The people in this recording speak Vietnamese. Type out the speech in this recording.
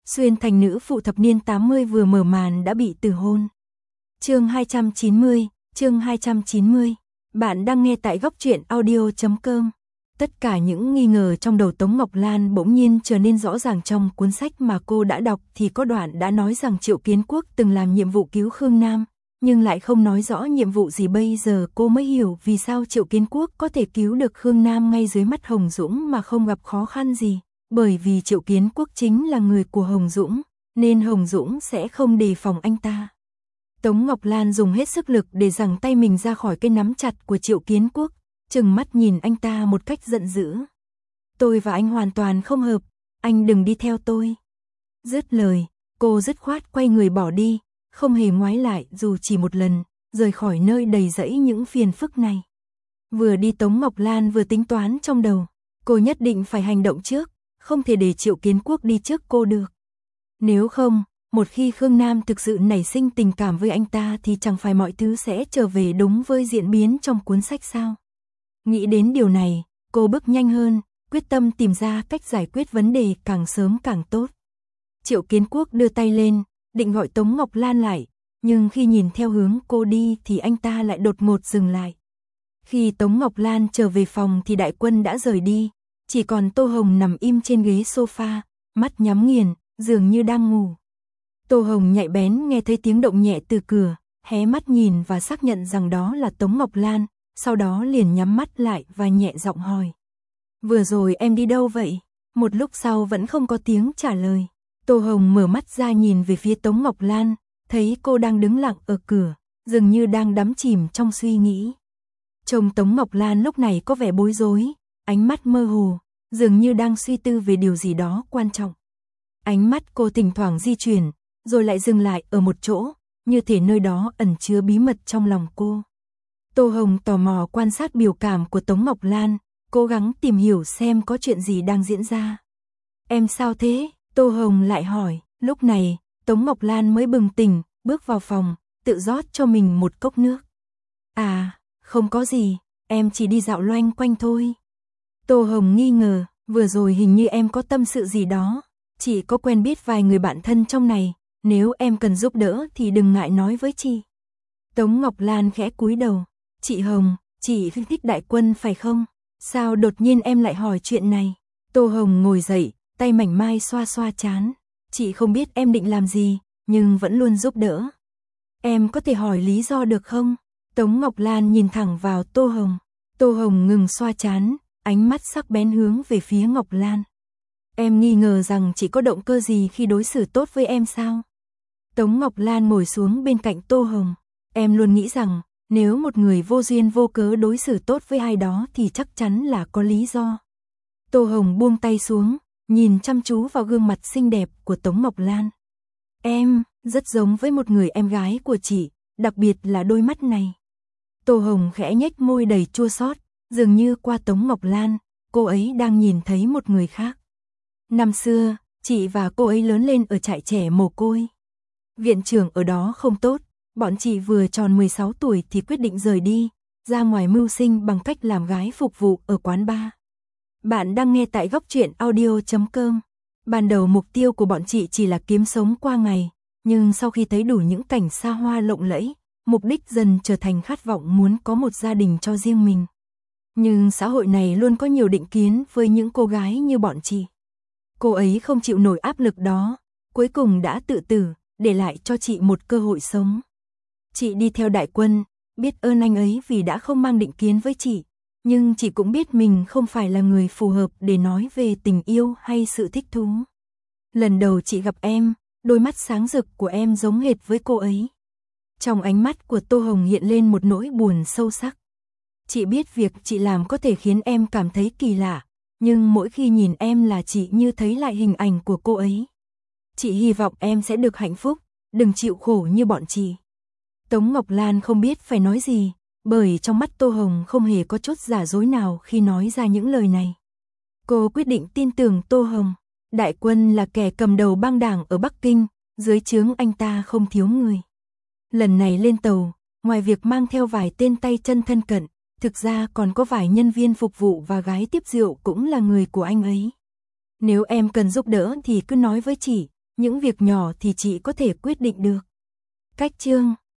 Xuyên thành nữ phụ thập niên 80 vừa mở màn đã bị từ hôn. Chương 290. Bạn đang nghe tại góc truyện audio.com. Tất cả những nghi ngờ trong đầu Tống Ngọc Lan bỗng nhiên trở nên rõ ràng. Trong cuốn sách mà cô đã đọc thì có đoạn đã nói rằng Triệu Kiến Quốc từng làm nhiệm vụ cứu Khương Nam, nhưng lại không nói rõ nhiệm vụ gì. Bây giờ cô mới hiểu vì sao Triệu Kiến Quốc có thể cứu được Khương Nam ngay dưới mắt Hồng Dũng mà không gặp khó khăn gì. Bởi vì Triệu Kiến Quốc chính là người của Hồng Dũng, nên Hồng Dũng sẽ không đề phòng anh ta. Tống Ngọc Lan dùng hết sức lực để giằng tay mình ra khỏi cái nắm chặt của Triệu Kiến Quốc, trừng mắt nhìn anh ta một cách giận dữ. Tôi và anh hoàn toàn không hợp, anh đừng đi theo tôi. Dứt lời, cô dứt khoát quay người bỏ đi, không hề ngoái lại dù chỉ một lần, rời khỏi nơi đầy rẫy những phiền phức này. Vừa đi Tống Ngọc Lan vừa tính toán trong đầu, cô nhất định phải hành động trước, không thể để Triệu Kiến Quốc đi trước cô được. Nếu không, một khi Khương Nam thực sự nảy sinh tình cảm với anh ta thì chẳng phải mọi thứ sẽ trở về đúng với diễn biến trong cuốn sách sao? Nghĩ đến điều này, cô bước nhanh hơn, quyết tâm tìm ra cách giải quyết vấn đề càng sớm càng tốt. Triệu Kiến Quốc đưa tay lên, định gọi Tống Ngọc Lan lại, nhưng khi nhìn theo hướng cô đi thì anh ta lại đột ngột dừng lại. Khi Tống Ngọc Lan trở về phòng thì Đại Quân đã rời đi, chỉ còn Tô Hồng nằm im trên ghế sofa, mắt nhắm nghiền, dường như đang ngủ. Tô Hồng nhạy bén nghe thấy tiếng động nhẹ từ cửa, hé mắt nhìn và xác nhận rằng đó là Tống Ngọc Lan, sau đó liền nhắm mắt lại và nhẹ giọng hỏi. Vừa rồi em đi đâu vậy? Một lúc sau vẫn không có tiếng trả lời. Tô Hồng mở mắt ra nhìn về phía Tống Ngọc Lan, thấy cô đang đứng lặng ở cửa, dường như đang đắm chìm trong suy nghĩ. Trông Tống Ngọc Lan lúc này có vẻ bối rối, ánh mắt mơ hồ, dường như đang suy tư về điều gì đó quan trọng. Ánh mắt cô thỉnh thoảng di chuyển, rồi lại dừng lại ở một chỗ, như thể nơi đó ẩn chứa bí mật trong lòng cô. Tô Hồng tò mò quan sát biểu cảm của Tống Ngọc Lan, cố gắng tìm hiểu xem có chuyện gì đang diễn ra. Em sao thế? Tô Hồng lại hỏi. Lúc này, Tống Ngọc Lan mới bừng tỉnh, bước vào phòng, tự rót cho mình một cốc nước. À, không có gì, em chỉ đi dạo loanh quanh thôi. Tô Hồng nghi ngờ, vừa rồi hình như em có tâm sự gì đó. Chị có quen biết vài người bạn thân trong này, nếu em cần giúp đỡ thì đừng ngại nói với chị. Tống Ngọc Lan khẽ cúi đầu. Chị Hồng, chị thích Đại Quân phải không? Sao đột nhiên em lại hỏi chuyện này? Tô Hồng ngồi dậy, tay mảnh mai xoa xoa trán. Chị không biết em định làm gì, nhưng vẫn luôn giúp đỡ. Em có thể hỏi lý do được không? Tống Ngọc Lan nhìn thẳng vào Tô Hồng. Tô Hồng ngừng xoa trán, ánh mắt sắc bén hướng về phía Ngọc Lan. Em nghi ngờ rằng chị có động cơ gì khi đối xử tốt với em sao? Tống Ngọc Lan ngồi xuống bên cạnh Tô Hồng. Em luôn nghĩ rằng, nếu một người vô duyên vô cớ đối xử tốt với ai đó thì chắc chắn là có lý do. Tô Hồng buông tay xuống, nhìn chăm chú vào gương mặt xinh đẹp của Tống Ngọc Lan. Em, rất giống với một người em gái của chị, đặc biệt là đôi mắt này. Tô Hồng khẽ nhếch môi đầy chua xót, dường như qua Tống Ngọc Lan, cô ấy đang nhìn thấy một người khác. Năm xưa, chị và cô ấy lớn lên ở trại trẻ mồ côi. Viện trưởng ở đó không tốt, bọn chị vừa tròn 16 tuổi thì quyết định rời đi, ra ngoài mưu sinh bằng cách làm gái phục vụ ở quán bar. Bạn đang nghe tại góc truyện audio.com. Ban đầu mục tiêu của bọn chị chỉ là kiếm sống qua ngày, nhưng sau khi thấy đủ những cảnh xa hoa lộng lẫy, mục đích dần trở thành khát vọng muốn có một gia đình cho riêng mình. Nhưng xã hội này luôn có nhiều định kiến với những cô gái như bọn chị. Cô ấy không chịu nổi áp lực đó, cuối cùng đã tự tử, để lại cho chị một cơ hội sống. Chị đi theo Đại Quân, biết ơn anh ấy vì đã không mang định kiến với chị, nhưng chị cũng biết mình không phải là người phù hợp để nói về tình yêu hay sự thích thú. Lần đầu chị gặp em, đôi mắt sáng rực của em giống hệt với cô ấy. Trong ánh mắt của Tô Hồng hiện lên một nỗi buồn sâu sắc. Chị biết việc chị làm có thể khiến em cảm thấy kỳ lạ, nhưng mỗi khi nhìn em là chị như thấy lại hình ảnh của cô ấy. Chị hy vọng em sẽ được hạnh phúc, đừng chịu khổ như bọn chị. Tống Ngọc Lan không biết phải nói gì, bởi trong mắt Tô Hồng không hề có chút giả dối nào khi nói ra những lời này. Cô quyết định tin tưởng Tô Hồng. Đại Quân là kẻ cầm đầu bang đảng ở Bắc Kinh, dưới trướng anh ta không thiếu người. Lần này lên tàu, ngoài việc mang theo vài tên tay chân thân cận, thực ra còn có vài nhân viên phục vụ và gái tiếp rượu cũng là người của anh ấy. Nếu em cần giúp đỡ thì cứ nói với chị, những việc nhỏ thì chị có thể quyết định được. Cách chương